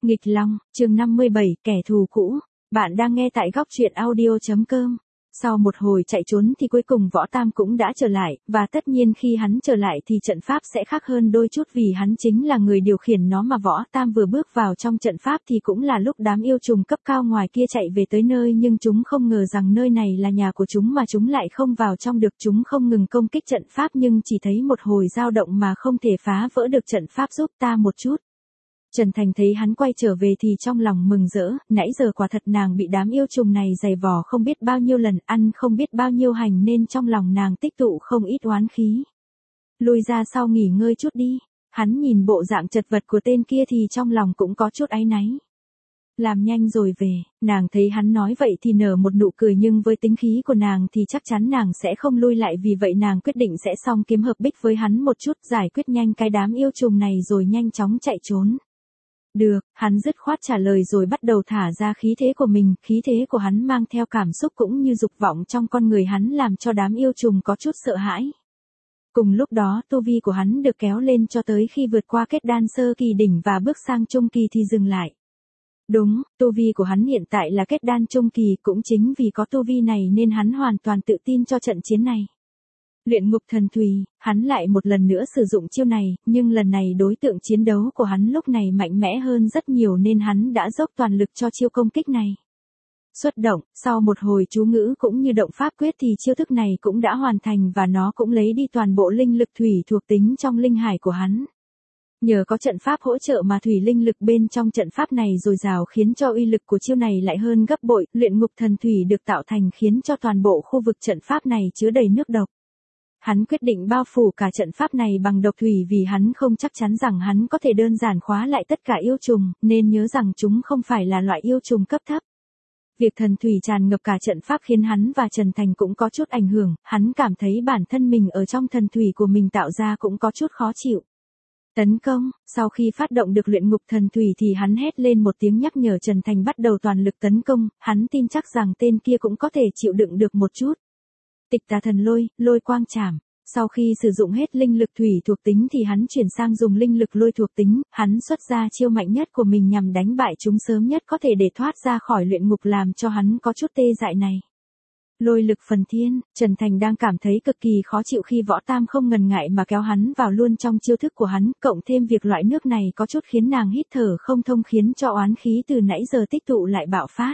Nghịch Long, chương 57, kẻ thù cũ. Bạn đang nghe tại góc truyện audio.com. Sau một hồi chạy trốn thì cuối cùng Võ Tam cũng đã trở lại, và tất nhiên khi hắn trở lại thì trận pháp sẽ khác hơn đôi chút vì hắn chính là người điều khiển nó mà Võ Tam vừa bước vào trong trận pháp thì cũng là lúc đám yêu trùng cấp cao ngoài kia chạy về tới nơi, nhưng chúng không ngờ rằng nơi này là nhà của chúng mà chúng lại không vào trong được. Chúng không ngừng công kích trận pháp nhưng chỉ thấy một hồi dao động mà không thể phá vỡ được trận pháp. Giúp ta một chút. Trần Thành thấy hắn quay trở về thì trong lòng mừng rỡ, nãy giờ quả thật nàng bị đám yêu trùng này giày vò không biết bao nhiêu lần, ăn không biết bao nhiêu hành nên trong lòng nàng tích tụ không ít oán khí. Lui ra sau nghỉ ngơi chút đi, hắn nhìn bộ dạng chật vật của tên kia thì trong lòng cũng có chút áy náy. Làm nhanh rồi về, nàng thấy hắn nói vậy thì nở một nụ cười, nhưng với tính khí của nàng thì chắc chắn nàng sẽ không lui lại, vì vậy nàng quyết định sẽ song kiếm hợp bích với hắn một chút, giải quyết nhanh cái đám yêu trùng này rồi nhanh chóng chạy trốn. Được, hắn dứt khoát trả lời rồi bắt đầu thả ra khí thế của mình, khí thế của hắn mang theo cảm xúc cũng như dục vọng trong con người hắn làm cho đám yêu trùng có chút sợ hãi. Cùng lúc đó tu vi của hắn được kéo lên cho tới khi vượt qua kết đan sơ kỳ đỉnh và bước sang trung kỳ thì dừng lại. Đúng, tu vi của hắn hiện tại là kết đan trung kỳ, cũng chính vì có tu vi này nên hắn hoàn toàn tự tin cho trận chiến này. Luyện ngục thần thùy, hắn lại một lần nữa sử dụng chiêu này, nhưng lần này đối tượng chiến đấu của hắn lúc này mạnh mẽ hơn rất nhiều nên hắn đã dốc toàn lực cho chiêu công kích này. Xuất động, sau một hồi chú ngữ cũng như động pháp quyết thì chiêu thức này cũng đã hoàn thành và nó cũng lấy đi toàn bộ linh lực thủy thuộc tính trong linh hải của hắn. Nhờ có trận pháp hỗ trợ mà thủy linh lực bên trong trận pháp này dồi dào khiến cho uy lực của chiêu này lại hơn gấp bội. Luyện ngục thần thủy được tạo thành khiến cho toàn bộ khu vực trận pháp này chứa đầy nước độc. Hắn quyết định bao phủ cả trận pháp này bằng độc thủy vì hắn không chắc chắn rằng hắn có thể đơn giản khóa lại tất cả yêu trùng, nên nhớ rằng chúng không phải là loại yêu trùng cấp thấp. Việc thần thủy tràn ngập cả trận pháp khiến hắn và Trần Thành cũng có chút ảnh hưởng, hắn cảm thấy bản thân mình ở trong thần thủy của mình tạo ra cũng có chút khó chịu. Tấn công, sau khi phát động được luyện ngục thần thủy thì hắn hét lên một tiếng nhắc nhở Trần Thành bắt đầu toàn lực tấn công, hắn tin chắc rằng tên kia cũng có thể chịu đựng được một chút. Tịch tà thần lôi, lôi quang chảm. Sau khi sử dụng hết linh lực thủy thuộc tính thì hắn chuyển sang dùng linh lực lôi thuộc tính, hắn xuất ra chiêu mạnh nhất của mình nhằm đánh bại chúng sớm nhất có thể để thoát ra khỏi luyện ngục làm cho hắn có chút tê dại này. Lôi lực phần thiên, Trần Thành đang cảm thấy cực kỳ khó chịu khi Võ Tam không ngần ngại mà kéo hắn vào luôn trong chiêu thức của hắn, cộng thêm việc loại nước này có chút khiến nàng hít thở không thông khiến cho oán khí từ nãy giờ tích tụ lại bạo phát.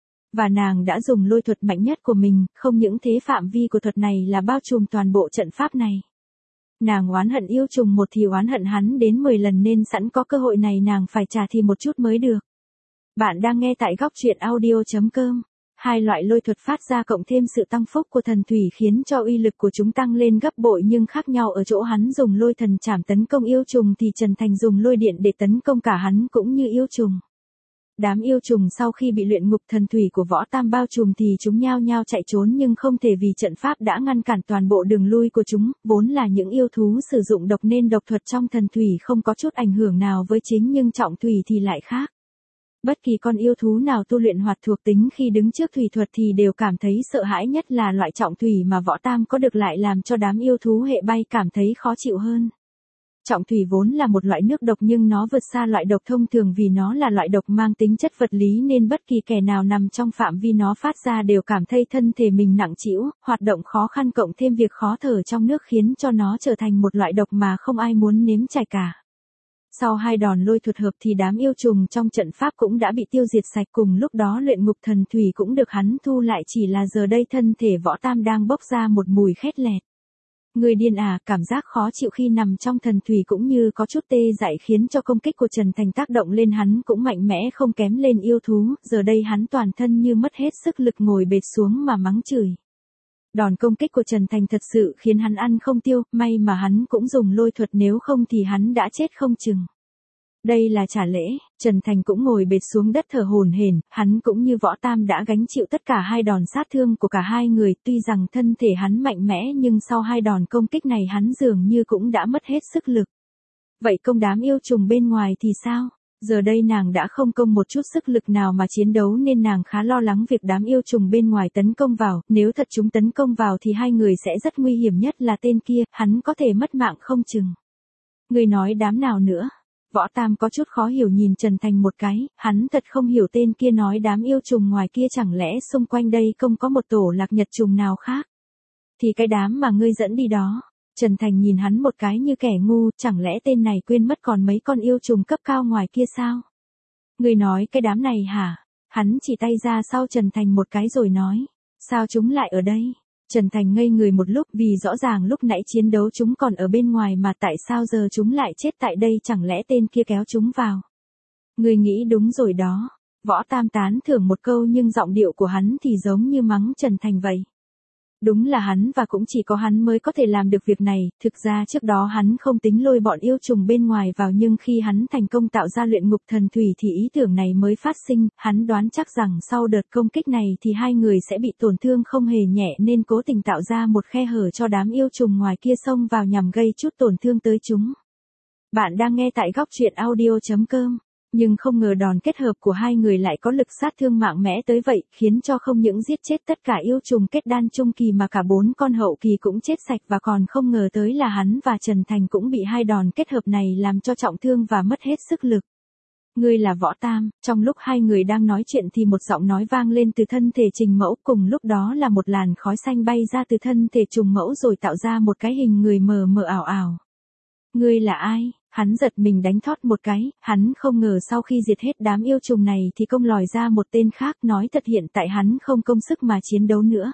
Và nàng đã dùng lôi thuật mạnh nhất của mình, không những thế phạm vi của thuật này là bao trùm toàn bộ trận pháp này. Nàng oán hận yêu trùng một thì oán hận hắn đến 10 lần nên sẵn có cơ hội này nàng phải trả thì một chút mới được. Bạn đang nghe tại góc truyện audio.com. Hai loại lôi thuật phát ra cộng thêm sự tăng phúc của thần thủy khiến cho uy lực của chúng tăng lên gấp bội, nhưng khác nhau ở chỗ hắn dùng lôi thần trảm tấn công yêu trùng thì Trần Thành dùng lôi điện để tấn công cả hắn cũng như yêu trùng. Đám yêu trùng sau khi bị luyện ngục thần thủy của Võ Tam bao trùm thì chúng nhao nhao chạy trốn nhưng không thể vì trận pháp đã ngăn cản toàn bộ đường lui của chúng, vốn là những yêu thú sử dụng độc nên độc thuật trong thần thủy không có chút ảnh hưởng nào với chính, nhưng trọng thủy thì lại khác. Bất kỳ con yêu thú nào tu luyện hoạt thuộc tính khi đứng trước thủy thuật thì đều cảm thấy sợ hãi, nhất là loại trọng thủy mà Võ Tam có được lại làm cho đám yêu thú hệ bay cảm thấy khó chịu hơn. Trọng thủy vốn là một loại nước độc nhưng nó vượt xa loại độc thông thường vì nó là loại độc mang tính chất vật lý nên bất kỳ kẻ nào nằm trong phạm vi nó phát ra đều cảm thấy thân thể mình nặng trĩu, hoạt động khó khăn, cộng thêm việc khó thở trong nước khiến cho nó trở thành một loại độc mà không ai muốn nếm trải cả. Sau hai đòn lôi thuật hợp thì đám yêu trùng trong trận pháp cũng đã bị tiêu diệt sạch, cùng lúc đó luyện ngục thần thủy cũng được hắn thu lại, chỉ là giờ đây thân thể Võ Tam đang bốc ra một mùi khét lẹt. Người điên à, cảm giác khó chịu khi nằm trong thần thủy cũng như có chút tê dại khiến cho công kích của Trần Thành tác động lên hắn cũng mạnh mẽ không kém lên yêu thú, giờ đây hắn toàn thân như mất hết sức lực ngồi bệt xuống mà mắng chửi. Đòn công kích của Trần Thành thật sự khiến hắn ăn không tiêu, may mà hắn cũng dùng lôi thuật nếu không thì hắn đã chết không chừng. Đây là trả lễ, Trần Thành cũng ngồi bệt xuống đất thở hổn hển, hắn cũng như Võ Tam đã gánh chịu tất cả hai đòn sát thương của cả hai người, tuy rằng thân thể hắn mạnh mẽ nhưng sau hai đòn công kích này hắn dường như cũng đã mất hết sức lực. Vậy công đám yêu trùng bên ngoài thì sao? Giờ đây nàng đã không công một chút sức lực nào mà chiến đấu nên nàng khá lo lắng việc đám yêu trùng bên ngoài tấn công vào, nếu thật chúng tấn công vào thì hai người sẽ rất nguy hiểm, nhất là tên kia, hắn có thể mất mạng không chừng. Người nói đám nào nữa? Võ Tam có chút khó hiểu nhìn Trần Thành một cái, hắn thật không hiểu tên kia nói đám yêu trùng ngoài kia chẳng lẽ xung quanh đây không có một tổ lạc nhật trùng nào khác. Thì cái đám mà ngươi dẫn đi đó. Trần Thành nhìn hắn một cái như kẻ ngu, chẳng lẽ tên này quên mất còn mấy con yêu trùng cấp cao ngoài kia sao? Ngươi nói cái đám này hả? Hắn chỉ tay ra sau Trần Thành một cái rồi nói. Sao chúng lại ở đây? Trần Thành ngây người một lúc vì rõ ràng lúc nãy chiến đấu chúng còn ở bên ngoài mà tại sao giờ chúng lại chết tại đây, chẳng lẽ tên kia kéo chúng vào? Ngươi nghĩ đúng rồi đó. Võ Tam tán thưởng một câu nhưng giọng điệu của hắn thì giống như mắng Trần Thành vậy. Đúng là hắn và cũng chỉ có hắn mới có thể làm được việc này, thực ra trước đó hắn không tính lôi bọn yêu trùng bên ngoài vào nhưng khi hắn thành công tạo ra luyện ngục thần thủy thì ý tưởng này mới phát sinh, hắn đoán chắc rằng sau đợt công kích này thì hai người sẽ bị tổn thương không hề nhẹ nên cố tình tạo ra một khe hở cho đám yêu trùng ngoài kia xông vào nhằm gây chút tổn thương tới chúng. Bạn đang nghe tại góc truyện audio.com. Nhưng không ngờ đòn kết hợp của hai người lại có lực sát thương mạnh mẽ tới vậy, khiến cho không những giết chết tất cả yêu trùng kết đan trung kỳ mà cả 4 con hậu kỳ cũng chết sạch, và còn không ngờ tới là hắn và Trần Thành cũng bị hai đòn kết hợp này làm cho trọng thương và mất hết sức lực. Ngươi là Võ Tam. Trong lúc hai người đang nói chuyện thì một giọng nói vang lên từ thân thể Trình Mẫu, cùng lúc đó là một làn khói xanh bay ra từ thân thể Trùng Mẫu rồi tạo ra một cái hình người mờ mờ ảo ảo. Ngươi là ai? Hắn giật mình đánh thót một cái, hắn không ngờ sau khi diệt hết đám yêu trùng này thì công lòi ra một tên khác, nói thật hiện tại hắn không công sức mà chiến đấu nữa.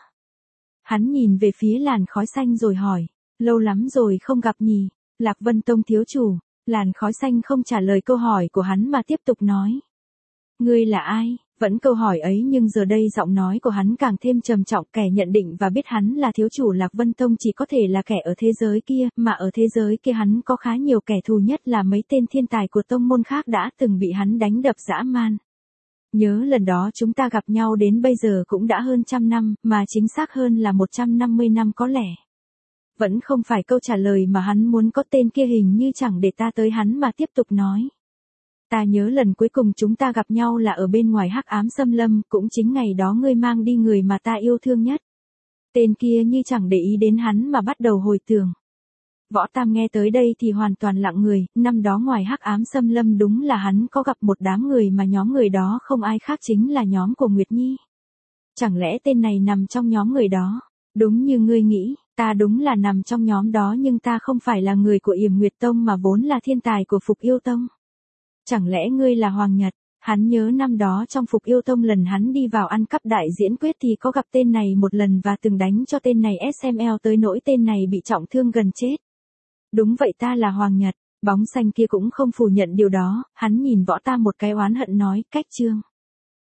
Hắn nhìn về phía làn khói xanh rồi hỏi, lâu lắm rồi không gặp nhỉ, Lạc Vân Tông thiếu chủ. Làn khói xanh không trả lời câu hỏi của hắn mà tiếp tục nói. Ngươi là ai? Vẫn câu hỏi ấy nhưng giờ đây giọng nói của hắn càng thêm trầm trọng, kẻ nhận định và biết hắn là thiếu chủ Lạc Vân Tông chỉ có thể là kẻ ở thế giới kia, mà ở thế giới kia hắn có khá nhiều kẻ thù, nhất là mấy tên thiên tài của tông môn khác đã từng bị hắn đánh đập dã man. Nhớ lần đó chúng ta gặp nhau đến bây giờ cũng đã hơn 100 năm, mà chính xác hơn là 150 năm có lẽ. Vẫn không phải câu trả lời mà hắn muốn có, tên kia hình như chẳng để ta tới hắn mà tiếp tục nói. Ta nhớ lần cuối cùng chúng ta gặp nhau là ở bên ngoài Hắc Ám Xâm Lâm, cũng chính ngày đó ngươi mang đi người mà ta yêu thương nhất. Tên kia như chẳng để ý đến hắn mà bắt đầu hồi tưởng. Võ Tam nghe tới đây thì hoàn toàn lặng người, năm đó ngoài Hắc Ám Xâm Lâm đúng là hắn có gặp một đám người mà nhóm người đó không ai khác chính là nhóm của Nguyệt Nhi. Chẳng lẽ tên này nằm trong nhóm người đó? Đúng như ngươi nghĩ, ta đúng là nằm trong nhóm đó nhưng ta không phải là người của Yểm Nguyệt Tông mà vốn là thiên tài của Phục Yêu Tông. Chẳng lẽ ngươi là Hoàng Nhật? Hắn nhớ năm đó trong Phục Yêu Tông lần hắn đi vào ăn cắp đại diễn quyết thì có gặp tên này một lần và từng đánh cho tên này SML tới nỗi tên này bị trọng thương gần chết. Đúng vậy, ta là Hoàng Nhật. Bóng xanh kia cũng không phủ nhận điều đó, hắn nhìn Võ Tam một cái oán hận nói, cách chương.